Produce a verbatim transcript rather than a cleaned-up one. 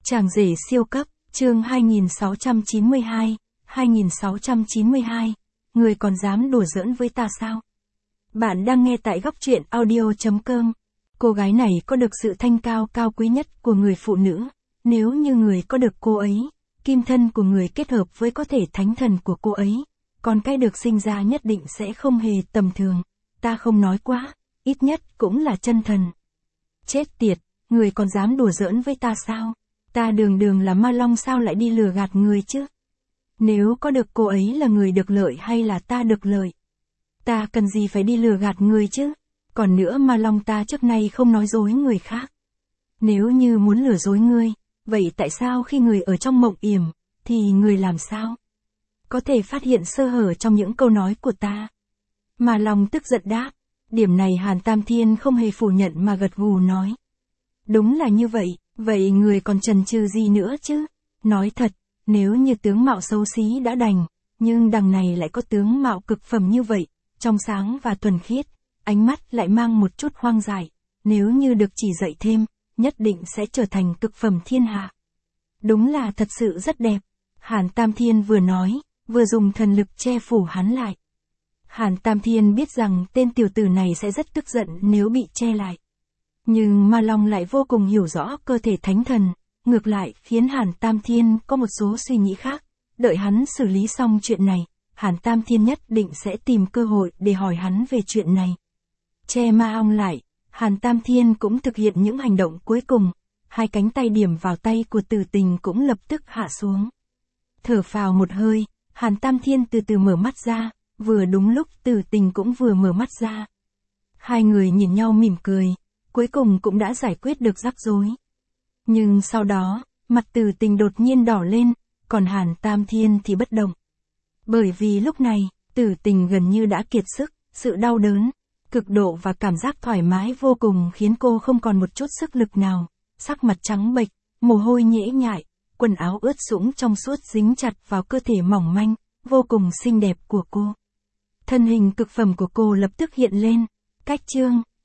Chàng rể siêu cấp, chương hai nghìn sáu trăm chín mươi hai, hai nghìn sáu trăm chín mươi hai, người còn dám đùa giỡn với ta sao? Bạn đang nghe tại góc truyện audio chấm com. Cô gái này có được sự thanh cao cao quý nhất của người phụ nữ, nếu như người có được cô ấy, kim thân của người kết hợp với có thể thánh thần của cô ấy, con cái được sinh ra nhất định sẽ không hề tầm thường, ta không nói quá, ít nhất cũng là chân thần. Chết tiệt, người còn dám đùa giỡn với ta sao? Ta đường đường là ma long sao lại đi lừa gạt người chứ? Nếu có được cô ấy là người được lợi hay là ta được lợi? Ta cần gì phải đi lừa gạt người chứ? Còn nữa ma long ta trước nay không nói dối người khác. Nếu như muốn lừa dối ngươi, vậy tại sao khi người ở trong mộng yểm, thì người làm sao? Có thể phát hiện sơ hở trong những câu nói của ta. Ma long tức giận đáp. Điểm này Hàn Tam Thiên không hề phủ nhận mà gật gù nói. Đúng là như vậy, vậy người còn chần chừ gì nữa chứ? Nói thật, nếu như tướng mạo xấu xí đã đành, nhưng đằng này lại có tướng mạo cực phẩm như vậy, trong sáng và thuần khiết, ánh mắt lại mang một chút hoang dại, nếu như được chỉ dạy thêm, nhất định sẽ trở thành cực phẩm thiên hạ. Đúng là thật sự rất đẹp. Hàn Tam Thiên vừa nói, vừa dùng thần lực che phủ hắn lại. Hàn Tam Thiên biết rằng tên tiểu tử này sẽ rất tức giận nếu bị che lại. Nhưng Ma Long lại vô cùng hiểu rõ cơ thể thánh thần, ngược lại khiến Hàn Tam Thiên có một số suy nghĩ khác. Đợi hắn xử lý xong chuyện này, Hàn Tam Thiên nhất định sẽ tìm cơ hội để hỏi hắn về chuyện này. Che Ma Ong lại, Hàn Tam Thiên cũng thực hiện những hành động cuối cùng, hai cánh tay điểm vào tay của Tử Tình cũng lập tức hạ xuống. Thở phào một hơi, Hàn Tam Thiên từ từ mở mắt ra, vừa đúng lúc Tử Tình cũng vừa mở mắt ra. Hai người nhìn nhau mỉm cười, cuối cùng cũng đã giải quyết được rắc rối. Nhưng sau đó, mặt Tử Tình đột nhiên đỏ lên, còn Hàn Tam Thiên thì bất động. Bởi vì lúc này, Tử Tình gần như đã kiệt sức, sự đau đớn, cực độ và cảm giác thoải mái vô cùng khiến cô không còn một chút sức lực nào, sắc mặt trắng bệch, mồ hôi nhễ nhại, quần áo ướt sũng trong suốt dính chặt vào cơ thể mỏng manh, vô cùng xinh đẹp của cô. Thân hình cực phẩm của cô lập tức hiện lên, cách chương,